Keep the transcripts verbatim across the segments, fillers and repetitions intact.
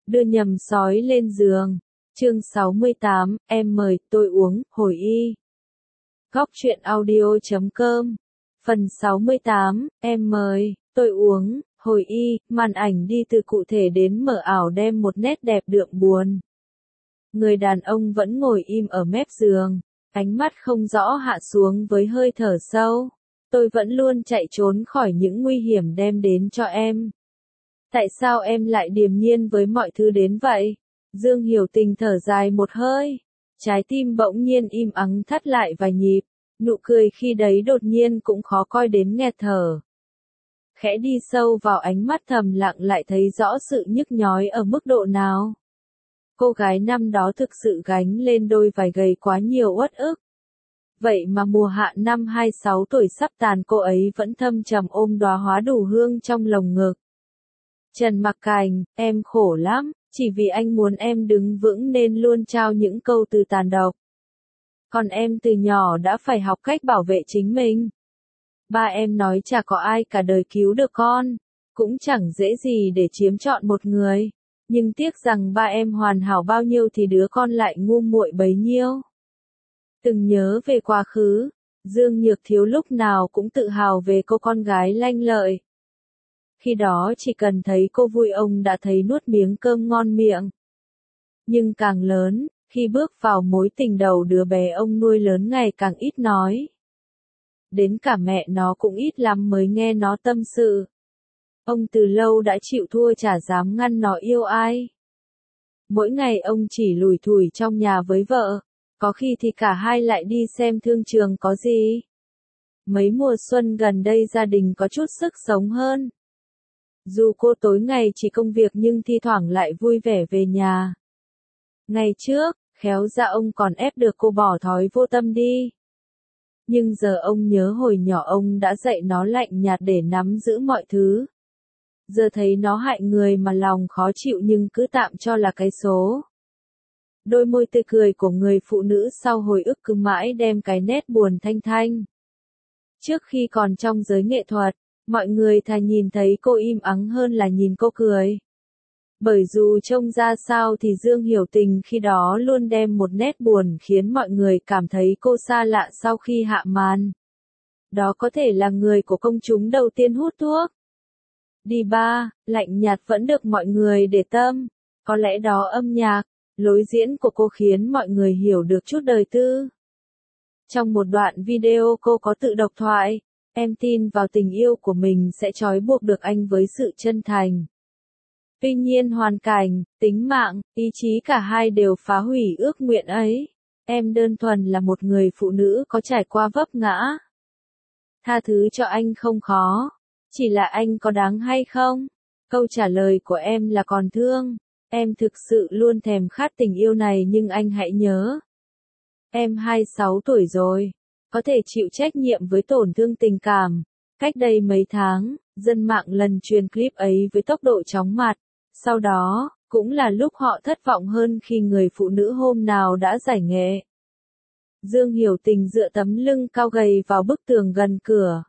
Đưa nhầm sói lên giường. Chương sáu mươi tám, em mời tôi uống, hồi y. Góc truyện audio chấm com. Phần sáu mươi tám, em mời, tôi uống, hồi y, màn ảnh đi từ cụ thể đến mờ ảo đem một nét đẹp đượm buồn. Người đàn ông vẫn ngồi im ở mép giường, ánh mắt không rõ hạ xuống với hơi thở sâu. Tôi vẫn luôn chạy trốn khỏi những nguy hiểm đem đến cho em. Tại sao em lại điềm nhiên với mọi thứ đến vậy? Dương Hiểu Tình thở dài một hơi. Trái tim bỗng nhiên im ắng thắt lại vài nhịp. Nụ cười khi đấy đột nhiên cũng khó coi đến nghẹt thở. Khẽ đi sâu vào ánh mắt thầm lặng lại thấy rõ sự nhức nhói ở mức độ nào. Cô gái năm đó thực sự gánh lên đôi vai gầy quá nhiều uất ức. Vậy mà mùa hạ năm hai mươi sáu tuổi sắp tàn cô ấy vẫn thâm trầm ôm đóa hoa đủ hương trong lồng ngực. Trần Mặc Cảnh, em khổ lắm, chỉ vì anh muốn em đứng vững nên luôn trao những câu từ tàn độc. Còn em từ nhỏ đã phải học cách bảo vệ chính mình. Ba em nói chả có ai cả đời cứu được con, cũng chẳng dễ gì để chiếm trọn một người. Nhưng tiếc rằng ba em hoàn hảo bao nhiêu thì đứa con lại ngu muội bấy nhiêu. Từng nhớ về quá khứ, Dương Nhược Thiếu lúc nào cũng tự hào về cô con gái lanh lợi. Khi đó chỉ cần thấy cô vui ông đã thấy nuốt miếng cơm ngon miệng. Nhưng càng lớn, khi bước vào mối tình đầu đứa bé ông nuôi lớn ngày càng ít nói. Đến cả mẹ nó cũng ít lắm mới nghe nó tâm sự. Ông từ lâu đã chịu thua chả dám ngăn nó yêu ai. Mỗi ngày ông chỉ lủi thủi trong nhà với vợ, có khi thì cả hai lại đi xem thương trường có gì. Mấy mùa xuân gần đây gia đình có chút sức sống hơn. Dù cô tối ngày chỉ công việc nhưng thi thoảng lại vui vẻ về nhà. Ngày trước, khéo ra ông còn ép được cô bỏ thói vô tâm đi. Nhưng giờ ông nhớ hồi nhỏ ông đã dạy nó lạnh nhạt để nắm giữ mọi thứ. Giờ thấy nó hại người mà lòng khó chịu nhưng cứ tạm cho là cái số. Đôi môi tươi cười của người phụ nữ sau hồi ức cứ mãi đem cái nét buồn thanh thanh. Trước khi còn trong giới nghệ thuật, mọi người thà nhìn thấy cô im ắng hơn là nhìn cô cười. Bởi dù trông ra sao thì Dương Hiểu Tình khi đó luôn đem một nét buồn khiến mọi người cảm thấy cô xa lạ sau khi hạ màn. Đó có thể là người của công chúng đầu tiên hút thuốc. Đi ba, lạnh nhạt vẫn được mọi người để tâm. Có lẽ đó âm nhạc, lối diễn của cô khiến mọi người hiểu được chút đời tư. Trong một đoạn video cô có tự độc thoại, em tin vào tình yêu của mình sẽ trói buộc được anh với sự chân thành. Tuy nhiên hoàn cảnh, tính mạng, ý chí cả hai đều phá hủy ước nguyện ấy. Em đơn thuần là một người phụ nữ có trải qua vấp ngã. Tha thứ cho anh không khó. Chỉ là anh có đáng hay không? Câu trả lời của em là còn thương. Em thực sự luôn thèm khát tình yêu này nhưng anh hãy nhớ. Em hai mươi sáu tuổi rồi. Có thể chịu trách nhiệm với tổn thương tình cảm. Cách đây mấy tháng, dân mạng lần truyền clip ấy với tốc độ chóng mặt. Sau đó, cũng là lúc họ thất vọng hơn khi người phụ nữ hôm nào đã giải nghệ. Dương Hiểu Tình dựa tấm lưng cao gầy vào bức tường gần cửa.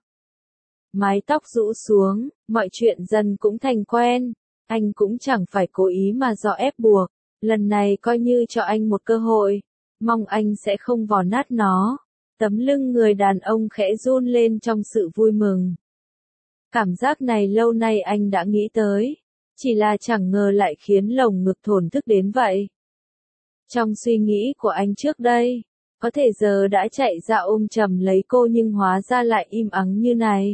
Mái tóc rũ xuống, mọi chuyện dần cũng thành quen. Anh cũng chẳng phải cố ý mà do ép buộc. Lần này coi như cho anh một cơ hội. Mong anh sẽ không vò nát nó. Tấm lưng người đàn ông khẽ run lên trong sự vui mừng. Cảm giác này lâu nay anh đã nghĩ tới. Chỉ là chẳng ngờ lại khiến lồng ngực thổn thức đến vậy. Trong suy nghĩ của anh trước đây, có thể giờ đã chạy ra ôm chầm lấy cô nhưng hóa ra lại im ắng như này.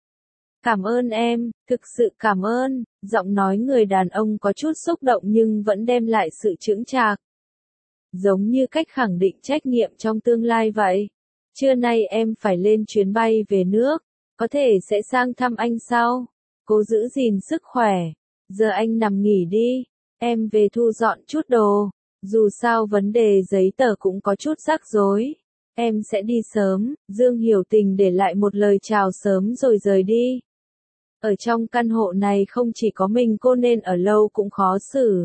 Cảm ơn em, thực sự cảm ơn, giọng nói người đàn ông có chút xúc động nhưng vẫn đem lại sự chững chạc. Giống như cách khẳng định trách nhiệm trong tương lai vậy. Trưa nay em phải lên chuyến bay về nước, có thể sẽ sang thăm anh sau. Cố giữ gìn sức khỏe. Giờ anh nằm nghỉ đi, em về thu dọn chút đồ, dù sao vấn đề giấy tờ cũng có chút rắc rối. Em sẽ đi sớm, Dương Hiểu Tình để lại một lời chào sớm rồi rời đi. Ở trong căn hộ này không chỉ có mình cô nên ở lâu cũng khó xử.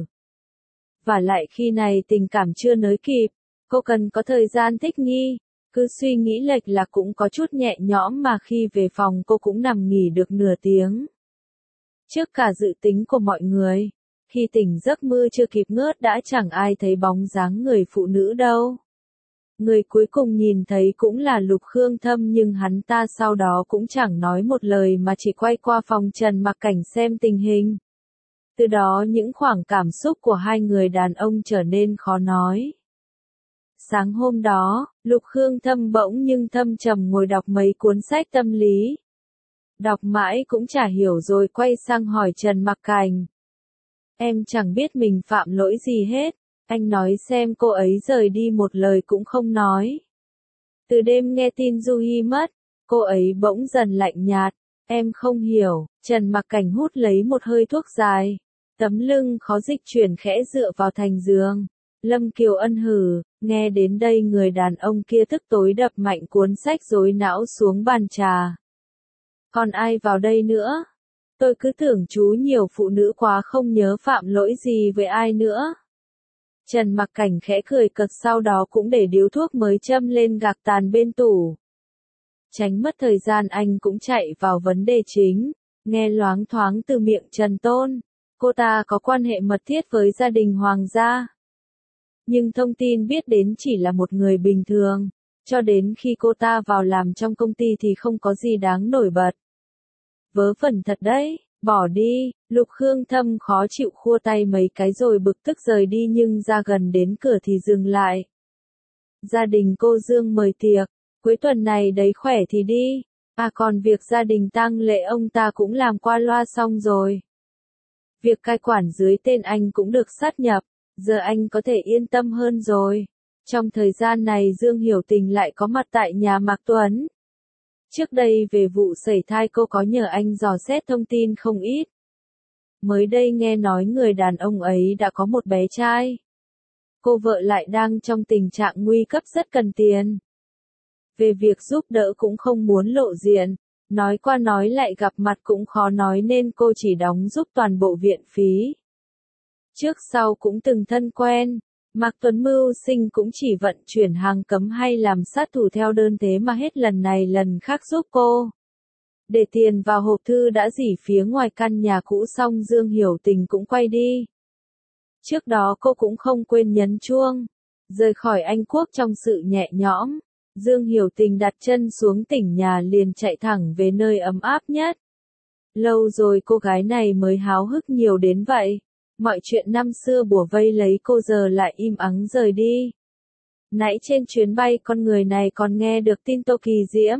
Và lại khi này tình cảm chưa nới kịp, cô cần có thời gian thích nghi. Cứ suy nghĩ lệch là cũng có chút nhẹ nhõm mà khi về phòng cô cũng nằm nghỉ được nửa tiếng. Trước cả dự tính của mọi người, Khi tỉnh giấc mưa chưa kịp ngớt đã chẳng ai thấy bóng dáng người phụ nữ đâu. Người cuối cùng nhìn thấy cũng là Lục Khương Thâm nhưng hắn ta sau đó cũng chẳng nói một lời mà chỉ quay qua phòng Trần Mặc Cảnh xem tình hình. Từ đó những khoảng cảm xúc của hai người đàn ông trở nên khó nói. Sáng hôm đó, Lục Khương Thâm bỗng nhưng thâm trầm ngồi đọc mấy cuốn sách tâm lý. Đọc mãi cũng chả hiểu rồi quay sang hỏi Trần Mặc Cảnh. Em chẳng biết mình phạm lỗi gì hết, anh nói xem cô ấy rời đi một lời cũng không nói. Từ đêm nghe tin Du Hi mất, cô ấy bỗng dần lạnh nhạt, em không hiểu, Trần Mặc Cảnh hút lấy một hơi thuốc dài. Tấm lưng khó dịch chuyển khẽ dựa vào thành giường. Lâm Kiều Ân hừ, nghe đến đây người đàn ông kia tức tối đập mạnh cuốn sách rối não xuống bàn trà. Còn ai vào đây nữa? Tôi cứ tưởng chú nhiều phụ nữ quá không nhớ phạm lỗi gì với ai nữa. Trần Mặc Cảnh khẽ cười cợt sau đó cũng để điếu thuốc mới châm lên gạc tàn bên tủ. Tránh mất thời gian anh cũng chạy vào vấn đề chính, nghe loáng thoáng từ miệng Trần Tôn. Cô ta có quan hệ mật thiết với gia đình Hoàng gia. Nhưng thông tin biết đến chỉ là một người bình thường, cho đến khi cô ta vào làm trong công ty thì không có gì đáng nổi bật. Vớ vẩn thật đấy, bỏ đi, Lục Khương Thâm khó chịu khua tay mấy cái rồi bực tức rời đi nhưng ra gần đến cửa thì dừng lại. Gia đình cô Dương mời tiệc, cuối tuần này đấy khỏe thì đi, à còn việc gia đình tang lễ ông ta cũng làm qua loa xong rồi. Việc cai quản dưới tên anh cũng được sát nhập, giờ anh có thể yên tâm hơn rồi. Trong thời gian này Dương Hiểu Tình lại có mặt tại nhà Mạc Tuấn. Trước đây về vụ sẩy thai cô có nhờ anh dò xét thông tin không ít. Mới đây nghe nói người đàn ông ấy đã có một bé trai. Cô vợ lại đang trong tình trạng nguy cấp rất cần tiền. Về việc giúp đỡ cũng không muốn lộ diện. Nói qua nói lại gặp mặt cũng khó nói nên cô chỉ đóng giúp toàn bộ viện phí. Trước sau cũng từng thân quen, Mạc Tuấn mưu sinh cũng chỉ vận chuyển hàng cấm hay làm sát thủ theo đơn thế mà hết lần này lần khác giúp cô. Để tiền vào hộp thư đã dỉ phía ngoài căn nhà cũ xong Dương Hiểu Tình cũng quay đi. Trước đó cô cũng không quên nhấn chuông, rời khỏi Anh Quốc trong sự nhẹ nhõm. Dương Hiểu Tình đặt chân xuống tỉnh nhà liền chạy thẳng về nơi ấm áp nhất. Lâu rồi cô gái này mới háo hức nhiều đến vậy. Mọi chuyện năm xưa bủa vây lấy cô giờ lại im ắng rời đi. Nãy trên chuyến bay con người này còn nghe được tin Tô Kỳ Diễm.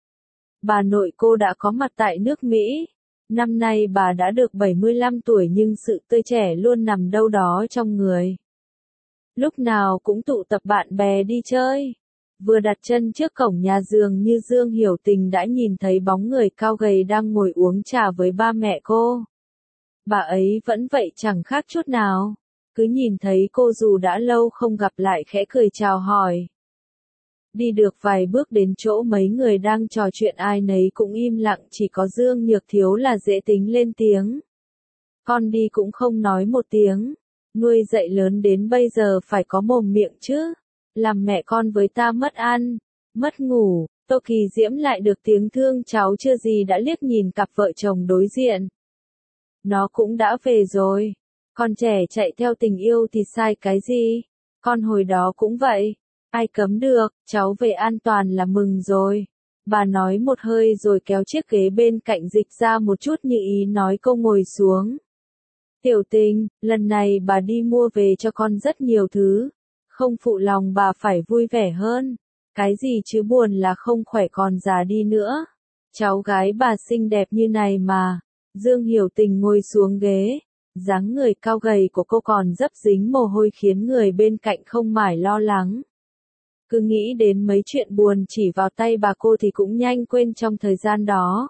Bà nội cô đã có mặt tại nước Mỹ. Năm nay bà đã được bảy mươi lăm tuổi nhưng sự tươi trẻ luôn nằm đâu đó trong người. Lúc nào cũng tụ tập bạn bè đi chơi. Vừa đặt chân trước cổng nhà dường như Dương Hiểu Tình đã nhìn thấy bóng người cao gầy đang ngồi uống trà với ba mẹ cô. Bà ấy vẫn vậy chẳng khác chút nào. Cứ nhìn thấy cô dù đã lâu không gặp lại khẽ cười chào hỏi. Đi được vài bước đến chỗ mấy người đang trò chuyện ai nấy cũng im lặng chỉ có Dương Nhược Thiếu là dễ tính lên tiếng. Con đi cũng không nói một tiếng. Nuôi dạy lớn đến bây giờ phải có mồm miệng chứ. Làm mẹ con với ta mất ăn, mất ngủ, Tô Kỳ Diễm lại được tiếng thương cháu chưa gì đã liếc nhìn cặp vợ chồng đối diện. Nó cũng đã về rồi. Con trẻ chạy theo tình yêu thì sai cái gì? Con hồi đó cũng vậy. Ai cấm được, cháu về an toàn là mừng rồi. Bà nói một hơi rồi kéo chiếc ghế bên cạnh dịch ra một chút như ý nói cô ngồi xuống. Tiểu Tình, lần này bà đi mua về cho con rất nhiều thứ. Không phụ lòng bà phải vui vẻ hơn. Cái gì chứ buồn là không khỏe còn già đi nữa. Cháu gái bà xinh đẹp như này mà. Dương Hiểu Tình ngồi xuống ghế. Dáng người cao gầy của cô còn dấp dính mồ hôi khiến người bên cạnh không mải lo lắng. Cứ nghĩ đến mấy chuyện buồn chỉ vào tay bà cô thì cũng nhanh quên trong thời gian đó.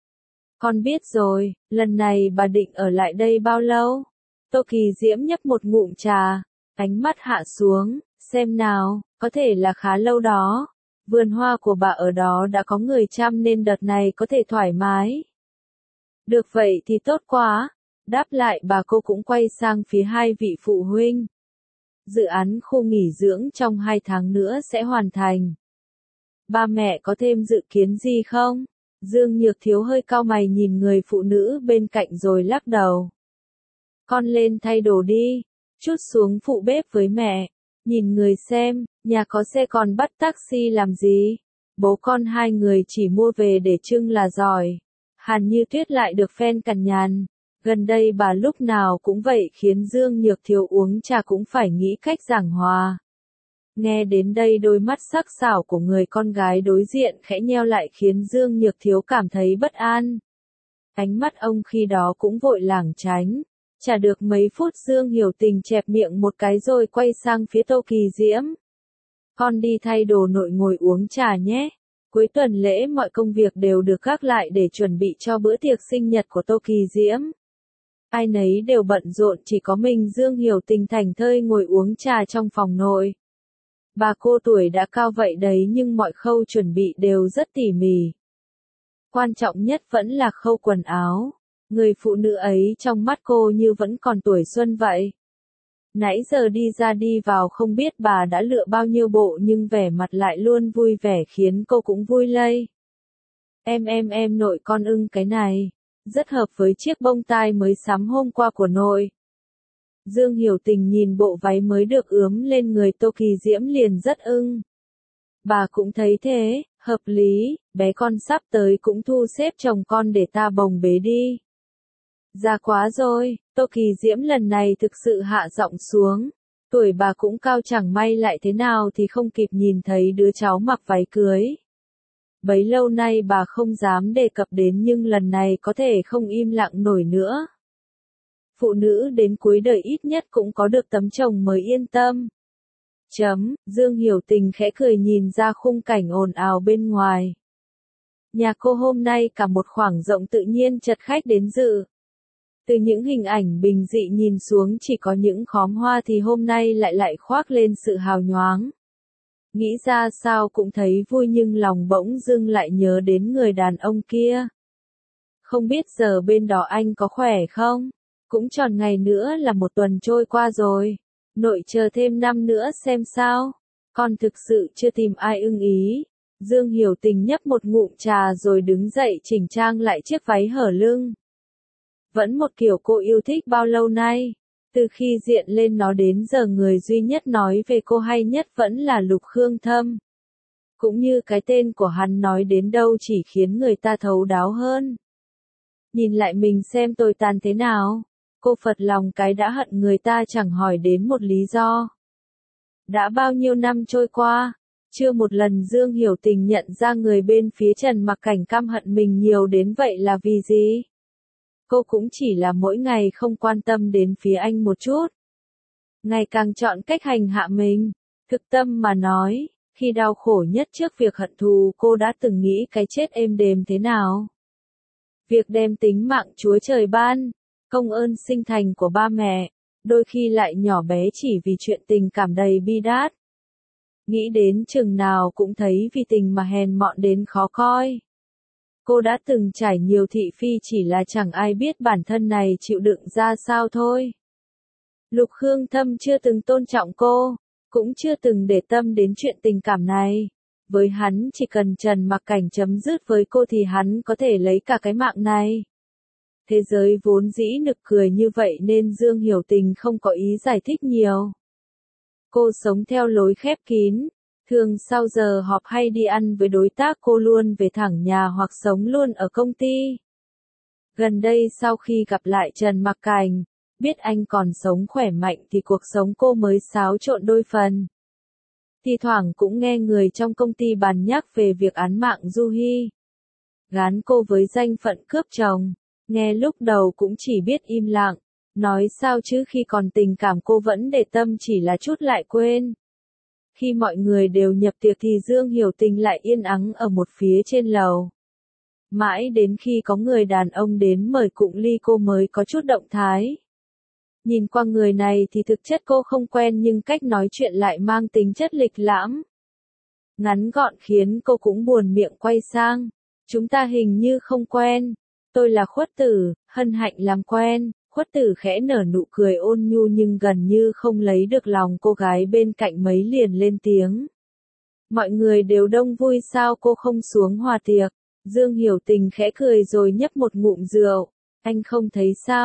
Con biết rồi, lần này bà định ở lại đây bao lâu? Tô Kỳ Diễm nhấp một ngụm trà. Ánh mắt hạ xuống, xem nào, có thể là khá lâu đó. Vườn hoa của bà ở đó đã có người chăm nên đợt này có thể thoải mái. Được vậy thì tốt quá. Đáp lại bà cô cũng quay sang phía hai vị phụ huynh. Dự án khu nghỉ dưỡng trong hai tháng nữa sẽ hoàn thành. Ba mẹ có thêm dự kiến gì không? Dương Nhược Thiếu hơi cau mày nhìn người phụ nữ bên cạnh rồi lắc đầu. con lên thay đồ đi, chút xuống phụ bếp với mẹ, nhìn người xem, nhà có xe còn bắt taxi làm gì, bố con hai người chỉ mua về để trưng là giỏi. Hàn Như Tuyết lại được fan cằn nhằn, gần đây bà lúc nào cũng vậy khiến Dương Nhược Thiếu uống trà cũng phải nghĩ cách giảng hòa. Nghe đến đây đôi mắt sắc sảo của người con gái đối diện khẽ nheo lại khiến Dương Nhược Thiếu cảm thấy bất an. Ánh mắt ông khi đó cũng vội lảng tránh. Chả được mấy phút Dương Hiểu Tình chẹp miệng một cái rồi quay sang phía Tô Kỳ Diễm. Con đi thay đồ nội ngồi uống trà nhé. Cuối tuần lễ mọi công việc đều được gác lại để chuẩn bị cho bữa tiệc sinh nhật của Tô Kỳ Diễm. Ai nấy đều bận rộn, chỉ có mình Dương Hiểu Tình thảnh thơi ngồi uống trà trong phòng nội. Bà cô tuổi đã cao vậy đấy nhưng mọi khâu chuẩn bị đều rất tỉ mỉ. Quan trọng nhất vẫn là khâu quần áo. Người phụ nữ ấy trong mắt cô như vẫn còn tuổi xuân vậy. Nãy giờ đi ra đi vào không biết bà đã lựa bao nhiêu bộ nhưng vẻ mặt lại luôn vui vẻ khiến cô cũng vui lây. Em em em nội con ưng cái này. Rất hợp với chiếc bông tai mới sắm hôm qua của nội. Dương Hiểu Tình nhìn bộ váy mới được ướm lên người Tô Kỳ Diễm liền rất ưng. Bà cũng thấy thế, hợp lý, bé con sắp tới cũng thu xếp chồng con để ta bồng bế đi. Già quá rồi, Tô Kỳ Diễm lần này thực sự hạ giọng xuống. Tuổi bà cũng cao chẳng may lại thế nào thì không kịp nhìn thấy đứa cháu mặc váy cưới. Bấy lâu nay bà không dám đề cập đến nhưng lần này có thể không im lặng nổi nữa. Phụ nữ đến cuối đời ít nhất cũng có được tấm chồng mới yên tâm. Chấm, Dương Hiểu Tình khẽ cười nhìn ra khung cảnh ồn ào bên ngoài. Nhà cô hôm nay cả một khoảng rộng tự nhiên chật khách đến dự. Từ những hình ảnh bình dị nhìn xuống chỉ có những khóm hoa thì hôm nay lại lại khoác lên sự hào nhoáng. Nghĩ ra sao cũng thấy vui nhưng lòng bỗng dưng lại nhớ đến người đàn ông kia. Không biết giờ bên đó anh có khỏe không? Cũng tròn ngày nữa là một tuần trôi qua rồi. Nội chờ thêm năm nữa xem sao. Con thực sự chưa tìm ai ưng ý. Dương Hiểu Tình nhấp một ngụm trà rồi đứng dậy chỉnh trang lại chiếc váy hở lưng. Vẫn một kiểu cô yêu thích bao lâu nay. Từ khi diện lên nó đến giờ người duy nhất nói về cô hay nhất vẫn là Lục Khương Thâm. Cũng như cái tên của hắn nói đến đâu chỉ khiến người ta thấu đáo hơn. Nhìn lại mình xem tồi tàn thế nào. Cô phật lòng cái đã hận người ta chẳng hỏi đến một lý do. Đã bao nhiêu năm trôi qua, chưa một lần Dương Hiểu Tình nhận ra người bên phía Trần Mặc Cảnh căm hận mình nhiều đến vậy là vì gì? Cô cũng chỉ là mỗi ngày không quan tâm đến phía anh một chút. Ngày càng chọn cách hành hạ mình. Thực tâm mà nói, khi đau khổ nhất trước việc hận thù cô đã từng nghĩ cái chết êm đềm thế nào. Việc đem tính mạng Chúa Trời ban, công ơn sinh thành của ba mẹ, đôi khi lại nhỏ bé chỉ vì chuyện tình cảm đầy bi đát. Nghĩ đến chừng nào cũng thấy vì tình mà hèn mọn đến khó coi. Cô đã từng trải nhiều thị phi chỉ là chẳng ai biết bản thân này chịu đựng ra sao thôi. Lục Khương Thâm chưa từng tôn trọng cô, cũng chưa từng để tâm đến chuyện tình cảm này. Với hắn chỉ cần Trần Mặc Cảnh chấm dứt với cô thì hắn có thể lấy cả cái mạng này. Thế giới vốn dĩ nực cười như vậy nên Dương Hiểu Tình không có ý giải thích nhiều. Cô sống theo lối khép kín. Thường sau giờ họp hay đi ăn với đối tác cô luôn về thẳng nhà hoặc sống luôn ở công ty. Gần đây sau khi gặp lại Trần Mặc Cảnh, biết anh còn sống khỏe mạnh thì cuộc sống cô mới xáo trộn đôi phần. Thì thoảng cũng nghe người trong công ty bàn nhắc về việc án mạng Du Hy. Gán cô với danh phận cướp chồng, nghe lúc đầu cũng chỉ biết im lặng, nói sao chứ khi còn tình cảm cô vẫn để tâm chỉ là chút lại quên. Khi mọi người đều nhập tiệc thì Dương Hiểu Tình lại yên ắng ở một phía trên lầu. Mãi đến khi có người đàn ông đến mời cụng ly cô mới có chút động thái. Nhìn qua người này thì thực chất cô không quen nhưng cách nói chuyện lại mang tính chất lịch lãm. Ngắn gọn khiến cô cũng buồn miệng quay sang. Chúng ta hình như không quen. Tôi là Khuất Tử, hân hạnh làm quen. Khuất Tử khẽ nở nụ cười ôn nhu nhưng gần như không lấy được lòng cô gái bên cạnh mấy liền lên tiếng. Mọi người đều đông vui sao cô không xuống hòa tiệc. Dương Hiểu Tình khẽ cười rồi nhấp một ngụm rượu. Anh không thấy sao,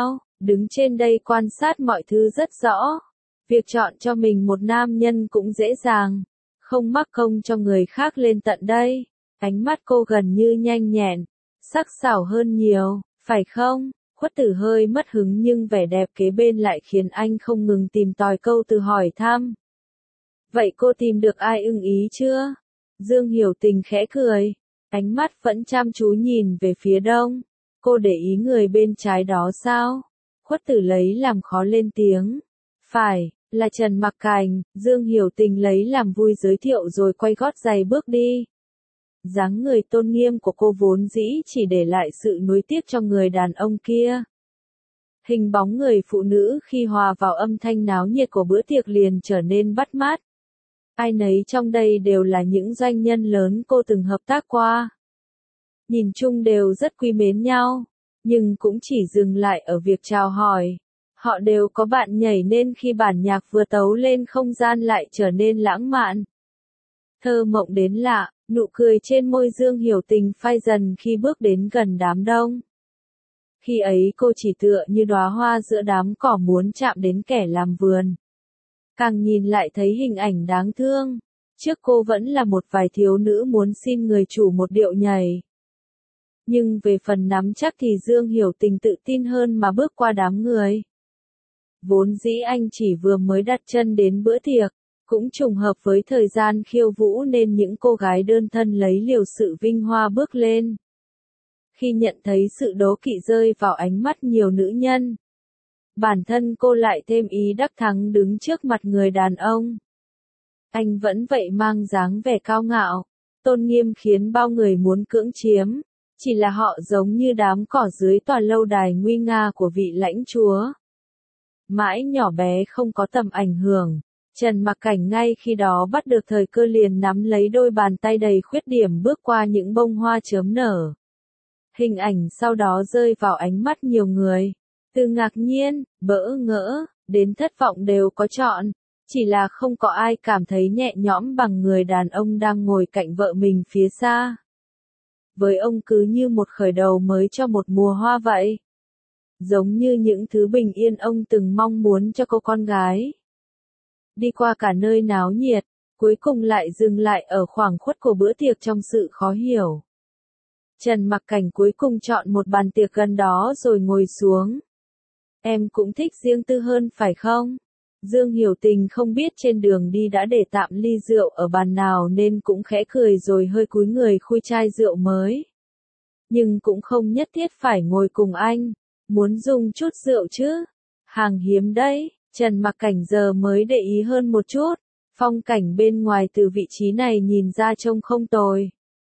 đứng trên đây quan sát mọi thứ rất rõ. Việc chọn cho mình một nam nhân cũng dễ dàng, không mắc công cho người khác lên tận đây. Ánh mắt cô gần như nhanh nhẹn, sắc sảo hơn nhiều, phải không? Khuất Tử hơi mất hứng nhưng vẻ đẹp kế bên lại khiến anh không ngừng tìm tòi câu từ hỏi thăm. Vậy cô tìm được ai ưng ý chưa? Dương Hiểu Tình khẽ cười, ánh mắt vẫn chăm chú nhìn về phía đông. Cô để ý người bên trái đó sao? Khuất Tử lấy làm khó lên tiếng. Phải, là Trần Mặc Cảnh. Dương Hiểu Tình lấy làm vui giới thiệu rồi quay gót giày bước đi. Dáng người tôn nghiêm của cô vốn dĩ chỉ để lại sự nuối tiếc cho người đàn ông kia. Hình bóng người phụ nữ khi hòa vào âm thanh náo nhiệt của bữa tiệc liền trở nên bắt mắt. Ai nấy trong đây đều là những doanh nhân lớn cô từng hợp tác qua. Nhìn chung đều rất quý mến nhau, nhưng cũng chỉ dừng lại ở việc chào hỏi. Họ đều có bạn nhảy nên khi bản nhạc vừa tấu lên không gian lại trở nên lãng mạn. Thơ mộng đến lạ, nụ cười trên môi Dương Hiểu Tình phai dần khi bước đến gần đám đông. Khi ấy cô chỉ tựa như đóa hoa giữa đám cỏ muốn chạm đến kẻ làm vườn. Càng nhìn lại thấy hình ảnh đáng thương. Trước cô vẫn là một vài thiếu nữ muốn xin người chủ một điệu nhảy. Nhưng về phần nắm chắc thì Dương Hiểu Tình tự tin hơn mà bước qua đám người. Vốn dĩ anh chỉ vừa mới đặt chân đến bữa tiệc, cũng trùng hợp với thời gian khiêu vũ nên những cô gái đơn thân lấy liều sự vinh hoa bước lên. Khi nhận thấy sự đố kỵ rơi vào ánh mắt nhiều nữ nhân, bản thân cô lại thêm ý đắc thắng đứng trước mặt người đàn ông. Anh vẫn vậy mang dáng vẻ cao ngạo, tôn nghiêm khiến bao người muốn cưỡng chiếm, chỉ là họ giống như đám cỏ dưới tòa lâu đài nguy nga của vị lãnh chúa. Mãi nhỏ bé không có tầm ảnh hưởng, Trần Mặc Cảnh ngay khi đó bắt được thời cơ liền nắm lấy đôi bàn tay đầy khuyết điểm bước qua những bông hoa chớm nở. Hình ảnh sau đó rơi vào ánh mắt nhiều người. Từ ngạc nhiên, bỡ ngỡ, đến thất vọng đều có chọn, chỉ là không có ai cảm thấy nhẹ nhõm bằng người đàn ông đang ngồi cạnh vợ mình phía xa. Với ông cứ như một khởi đầu mới cho một mùa hoa vậy. Giống như những thứ bình yên ông từng mong muốn cho cô con gái. Đi qua cả nơi náo nhiệt, cuối cùng lại dừng lại ở khoảng khuất của bữa tiệc trong sự khó hiểu. Trần Mặc Cảnh cuối cùng chọn một bàn tiệc gần đó rồi ngồi xuống. Em cũng thích riêng tư hơn phải không? Dương Hiểu Tình không biết trên đường đi đã để tạm ly rượu ở bàn nào nên cũng khẽ cười rồi hơi cúi người khui chai rượu mới. Nhưng cũng không nhất thiết phải ngồi cùng anh, muốn dùng chút rượu chứ. Hàng hiếm đấy, Trần Mặc Cảnh giờ mới để ý hơn một chút, phong cảnh bên ngoài từ vị trí này nhìn ra trông không tồi.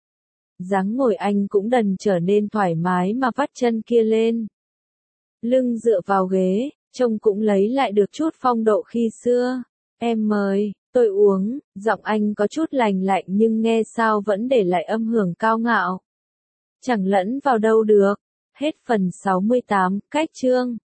Dáng ngồi anh cũng dần trở nên thoải mái mà vắt chân kia lên. Lưng dựa vào ghế, trông cũng lấy lại được chút phong độ khi xưa. Em mời, tôi uống, giọng anh có chút lành lạnh nhưng nghe sao vẫn để lại âm hưởng cao ngạo. Chẳng lẫn vào đâu được. Hết phần sáu mươi tám, cách chương.